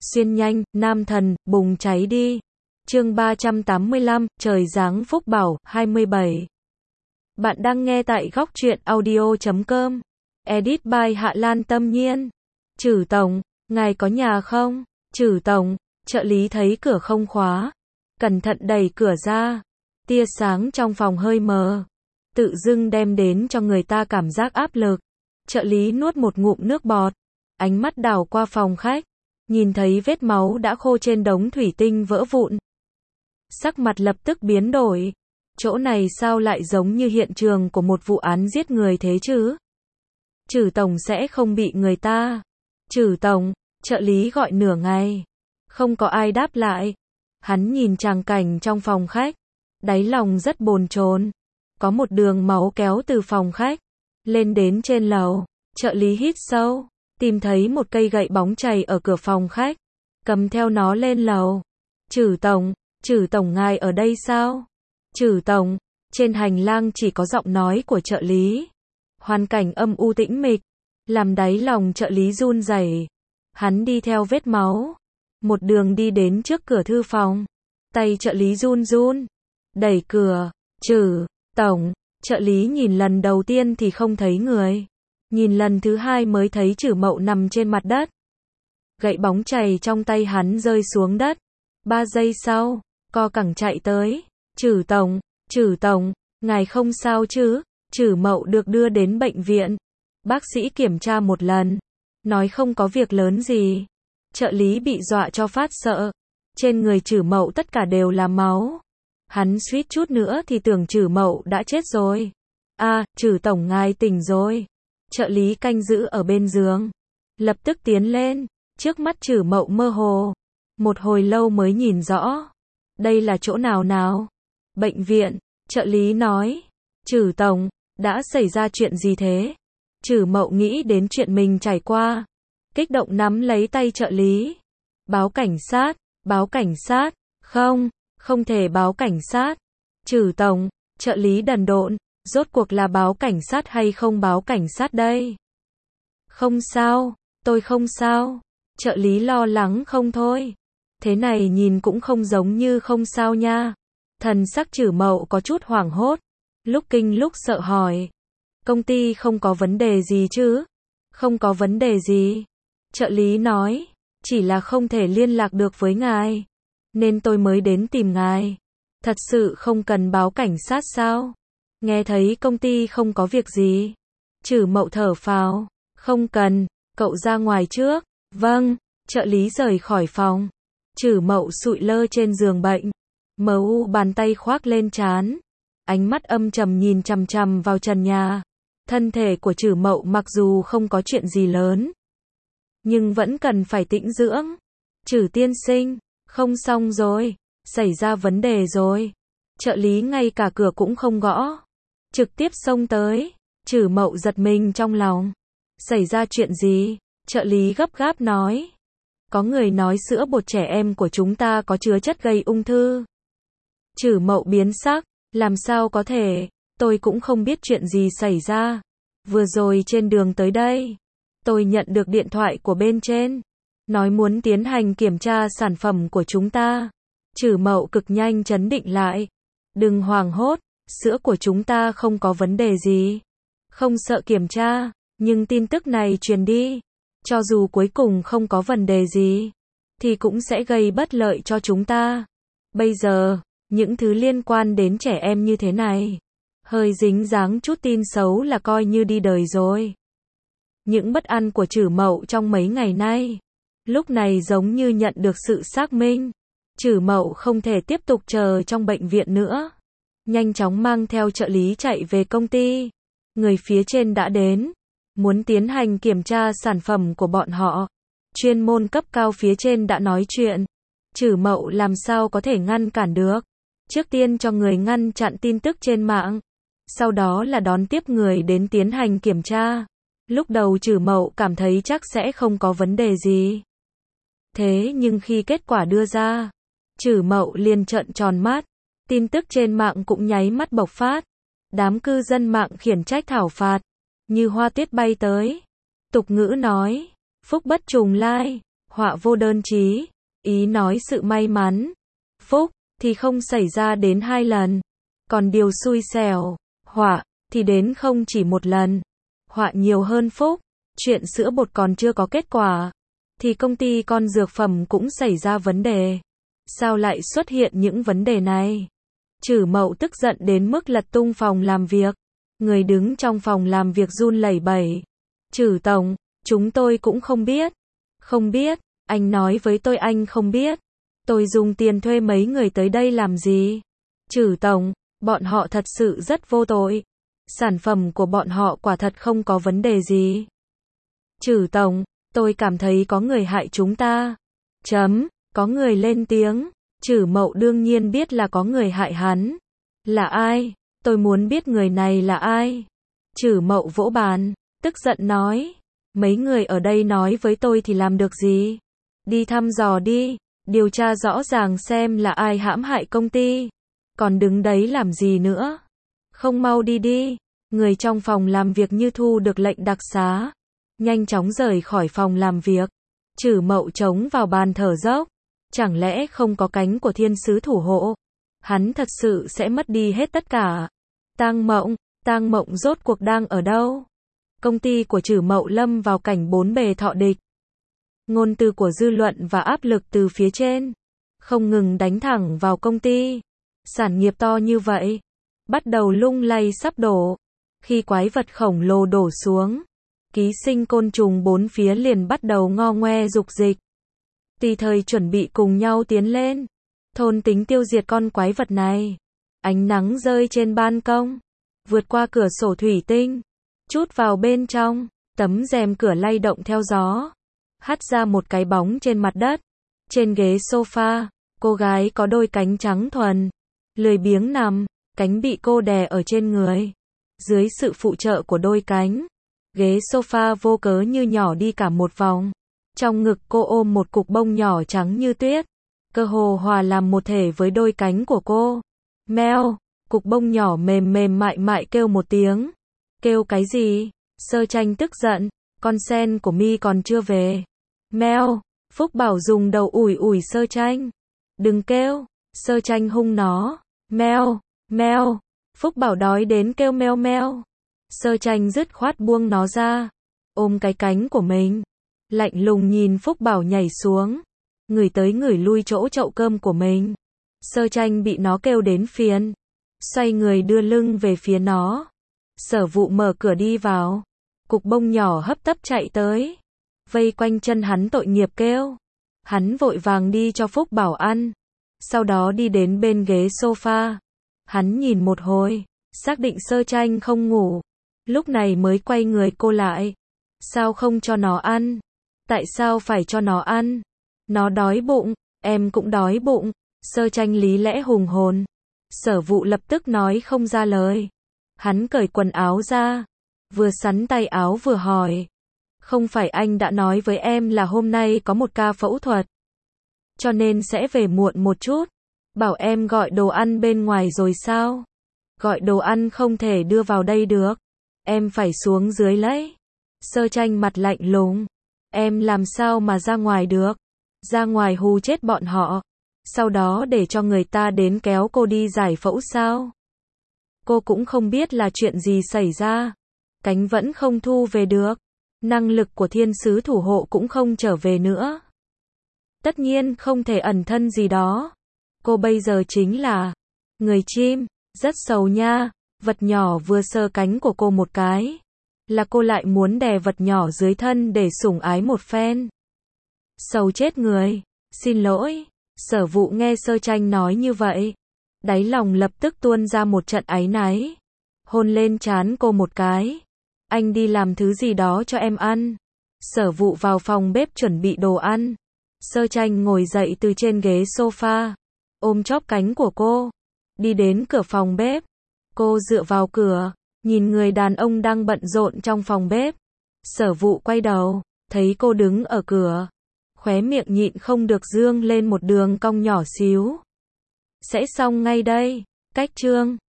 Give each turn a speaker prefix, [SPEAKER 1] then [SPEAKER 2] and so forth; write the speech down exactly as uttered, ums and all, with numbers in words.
[SPEAKER 1] Xuyên nhanh, nam thần, bùng cháy đi. Chương ba trăm tám mươi lăm, trời giáng phúc bảo, hai mươi bảy. Bạn đang nghe tại góc truyện audio chấm com. Edit by Hạ Lan Tâm Nhiên. Trử tổng, ngài có nhà không? Trử tổng, trợ lý thấy cửa không khóa. Cẩn thận đẩy cửa ra. Tia sáng trong phòng hơi mờ. Tự dưng đem đến cho người ta cảm giác áp lực. Trợ lý nuốt một ngụm nước bọt. Ánh mắt đảo qua phòng khách. Nhìn thấy vết máu đã khô trên đống thủy tinh vỡ vụn. Sắc mặt lập tức biến đổi. Chỗ này sao lại giống như hiện trường của một vụ án giết người thế chứ? Trử tổng sẽ không bị người ta. Trử tổng, trợ lý gọi nửa ngày. Không có ai đáp lại. Hắn nhìn tràng cảnh trong phòng khách. Đáy lòng rất bồn chồn. Có một đường máu kéo từ phòng khách lên đến trên lầu. Trợ lý hít sâu. Tìm thấy một cây gậy bóng chày ở cửa phòng khách. Cầm theo nó lên lầu. Trử tổng, Trử tổng ngài ở đây sao? Trử tổng, trên hành lang chỉ có giọng nói của trợ lý. Hoàn cảnh âm u tĩnh mịch, làm đáy lòng trợ lý run rẩy. Hắn đi theo vết máu, một đường đi đến trước cửa thư phòng. Tay trợ lý run run, đẩy cửa. Trử tổng, trợ lý nhìn lần đầu tiên thì không thấy người. Nhìn lần thứ hai mới thấy Trử Mậu nằm trên mặt đất. Gậy bóng chày trong tay hắn rơi xuống đất. Ba giây sau, co cẳng chạy tới. Trử tổng, Trử tổng, ngài không sao chứ? Trử Mậu được đưa đến bệnh viện. Bác sĩ kiểm tra một lần, nói không có việc lớn gì. Trợ lý bị dọa cho phát sợ. Trên người Trử Mậu tất cả đều là máu. Hắn suýt chút nữa thì tưởng Trử Mậu đã chết rồi. A, à, Trử tổng ngài tỉnh rồi. Trợ lý canh giữ ở bên giường. Lập tức tiến lên. Trước mắt Trử Mậu mơ hồ. Một hồi lâu mới nhìn rõ. Đây là chỗ nào nào? Bệnh viện. Trợ lý nói. Trử tổng, đã xảy ra chuyện gì thế? Trử Mậu nghĩ đến chuyện mình trải qua. Kích động nắm lấy tay trợ lý. Báo cảnh sát, báo cảnh sát. Không, không thể báo cảnh sát. Trử tổng, trợ lý đần độn. Rốt cuộc là báo cảnh sát hay không báo cảnh sát đây? Không sao, tôi không sao. Trợ lý lo lắng không thôi. Thế này nhìn cũng không giống như không sao nha. Thần sắc Trử Mậu có chút hoảng hốt. Lúc kinh lúc sợ hỏi. Công ty không có vấn đề gì chứ? Không có vấn đề gì. Trợ lý nói. Chỉ là không thể liên lạc được với ngài. Nên tôi mới đến tìm ngài. Thật sự không cần báo cảnh sát sao? Nghe thấy công ty không có việc gì. Trử Mậu thở phào. Không cần, cậu ra ngoài trước. Vâng, trợ lý rời khỏi phòng. Trử Mậu sụi lơ trên giường bệnh. Mờ u bàn tay khoác lên trán. Ánh mắt âm trầm nhìn chằm chằm vào trần nhà. Thân thể của Trử Mậu mặc dù không có chuyện gì lớn, nhưng vẫn cần phải tĩnh dưỡng. Trử tiên sinh, không xong rồi, xảy ra vấn đề rồi. Trợ lý ngay cả cửa cũng không gõ. Trực tiếp xông tới. Trử Mậu giật mình trong lòng. Xảy ra chuyện gì? Trợ lý gấp gáp nói. Có người nói sữa bột trẻ em của chúng ta có chứa chất gây ung thư. Trử Mậu biến sắc. Làm sao có thể? Tôi cũng không biết chuyện gì xảy ra. Vừa rồi trên đường tới đây, tôi nhận được điện thoại của bên trên. Nói muốn tiến hành kiểm tra sản phẩm của chúng ta. Trử Mậu cực nhanh trấn định lại. Đừng hoảng hốt. Sữa của chúng ta không có vấn đề gì. Không sợ kiểm tra. Nhưng tin tức này truyền đi. Cho dù cuối cùng không có vấn đề gì, thì cũng sẽ gây bất lợi cho chúng ta. Bây giờ, những thứ liên quan đến trẻ em như thế này, hơi dính dáng chút tin xấu là coi như đi đời rồi. Những bất an của Trử Mậu trong mấy ngày nay, lúc này giống như nhận được sự xác minh. Trử Mậu không thể tiếp tục chờ trong bệnh viện nữa. Nhanh chóng mang theo trợ lý chạy về công ty. Người phía trên đã đến. Muốn tiến hành kiểm tra sản phẩm của bọn họ. Chuyên môn cấp cao phía trên đã nói chuyện. Trử Mậu làm sao có thể ngăn cản được. Trước tiên cho người ngăn chặn tin tức trên mạng. Sau đó là đón tiếp người đến tiến hành kiểm tra. Lúc đầu Trử Mậu cảm thấy chắc sẽ không có vấn đề gì. Thế nhưng khi kết quả đưa ra, Trử Mậu liền trợn tròn mắt. Tin tức trên mạng cũng nháy mắt bộc phát. Đám cư dân mạng khiển trách thảo phạt. Như hoa tuyết bay tới. Tục ngữ nói. Phúc bất trùng lai. họa vô đơn chí, ý nói sự may mắn. Phúc, thì không xảy ra đến hai lần. Còn điều xui xẻo, họa, thì đến không chỉ một lần. Họa nhiều hơn phúc. Chuyện sữa bột còn chưa có kết quả, thì công ty con dược phẩm cũng xảy ra vấn đề. Sao lại xuất hiện những vấn đề này? Trử Mậu tức giận đến mức lật tung phòng làm việc. Người đứng trong phòng làm việc run lẩy bẩy. Trử tổng, chúng tôi cũng không biết. Không biết, anh nói với tôi anh không biết. Tôi dùng tiền thuê mấy người tới đây làm gì? Trử tổng, bọn họ thật sự rất vô tội. Sản phẩm của bọn họ quả thật không có vấn đề gì. Trử tổng, tôi cảm thấy có người hại chúng ta. Chấm, có người lên tiếng. Trử Mậu đương nhiên biết là có người hại hắn. Là ai? Tôi muốn biết người này là ai. Trử Mậu vỗ bàn, tức giận nói. Mấy người ở đây nói với tôi thì làm được gì? Đi thăm dò đi, điều tra rõ ràng xem là ai hãm hại công ty. Còn đứng đấy làm gì nữa? Không mau đi đi. Người trong phòng làm việc như thu được lệnh đặc xá. Nhanh chóng rời khỏi phòng làm việc. Trử Mậu chống vào bàn thở dốc. Chẳng lẽ không có cánh của thiên sứ thủ hộ? Hắn thật sự sẽ mất đi hết tất cả. Tang Mộng, Tang Mộng rốt cuộc đang ở đâu? Công ty của Trử Mậu lâm vào cảnh bốn bề thọ địch. Ngôn từ của dư luận và áp lực từ phía trên không ngừng đánh thẳng vào công ty. Sản nghiệp to như vậy, bắt đầu lung lay sắp đổ. Khi quái vật khổng lồ đổ xuống, ký sinh côn trùng bốn phía liền bắt đầu ngo ngoe dục dịch. Tùy thời chuẩn bị cùng nhau tiến lên, thôn tính tiêu diệt con quái vật này. Ánh nắng rơi trên ban công, vượt qua cửa sổ thủy tinh, chút vào bên trong, tấm rèm cửa lay động theo gió, hắt ra một cái bóng trên mặt đất. Trên ghế sofa, cô gái có đôi cánh trắng thuần, lười biếng nằm, cánh bị cô đè ở trên người. Dưới sự phụ trợ của đôi cánh, ghế sofa vô cớ như nhỏ đi cả một vòng. Trong ngực cô ôm một cục bông nhỏ trắng như tuyết, cơ hồ hòa làm một thể với đôi cánh của cô. Meo, cục bông nhỏ mềm mềm mại mại kêu một tiếng. Kêu cái gì? Sơ Tranh tức giận, con sen của mi còn chưa về. Meo, Phúc Bảo dùng đầu ủi ủi Sơ Tranh. Đừng kêu, Sơ Tranh hung nó. Meo, meo, Phúc Bảo đói đến kêu meo meo. Sơ Tranh dứt khoát buông nó ra, ôm cái cánh của mình. Lạnh lùng nhìn Phúc Bảo nhảy xuống, ngửi tới ngửi lui chỗ chậu cơm của mình. Sơ Tranh bị nó kêu đến phiền, xoay người đưa lưng về phía nó. Sở Vụ mở cửa đi vào, cục bông nhỏ hấp tấp chạy tới, vây quanh chân hắn tội nghiệp kêu. Hắn vội vàng đi cho Phúc Bảo ăn, sau đó đi đến bên ghế sofa. Hắn nhìn một hồi, xác định Sơ Tranh không ngủ, lúc này mới quay người cô lại. Sao không cho nó ăn? Tại sao phải cho nó ăn? Nó đói bụng, em cũng đói bụng. Sơ Tranh lý lẽ hùng hồn. Sở Vụ lập tức nói không ra lời. Hắn cởi quần áo ra, vừa sắn tay áo vừa hỏi. Không phải anh đã nói với em là hôm nay có một ca phẫu thuật, cho nên sẽ về muộn một chút. Bảo em gọi đồ ăn bên ngoài rồi sao? Gọi đồ ăn không thể đưa vào đây được. Em phải xuống dưới lấy. Sơ Tranh mặt lạnh lùng. Em làm sao mà ra ngoài được? Ra ngoài hù chết bọn họ, sau đó để cho người ta đến kéo cô đi giải phẫu sao? Cô cũng không biết là chuyện gì xảy ra. Cánh vẫn không thu về được. Năng lực của thiên sứ thủ hộ cũng không trở về nữa. Tất nhiên không thể ẩn thân gì đó. Cô bây giờ chính là người chim, rất sầu nha. Vật nhỏ vừa sờ cánh của cô một cái, là cô lại muốn đè vật nhỏ dưới thân để sủng ái một phen. Sầu chết người. Xin lỗi. Sở Vụ nghe Sơ Tranh nói như vậy, đáy lòng lập tức tuôn ra một trận áy náy. Hôn lên trán cô một cái. Anh đi làm thứ gì đó cho em ăn. Sở Vụ vào phòng bếp chuẩn bị đồ ăn. Sơ Tranh ngồi dậy từ trên ghế sofa, ôm chóp cánh của cô, đi đến cửa phòng bếp. Cô dựa vào cửa, nhìn người đàn ông đang bận rộn trong phòng bếp. Sở Vụ quay đầu, thấy cô đứng ở cửa, khóe miệng nhịn không được dương lên một đường cong nhỏ xíu. Sẽ xong ngay đây. Cách chương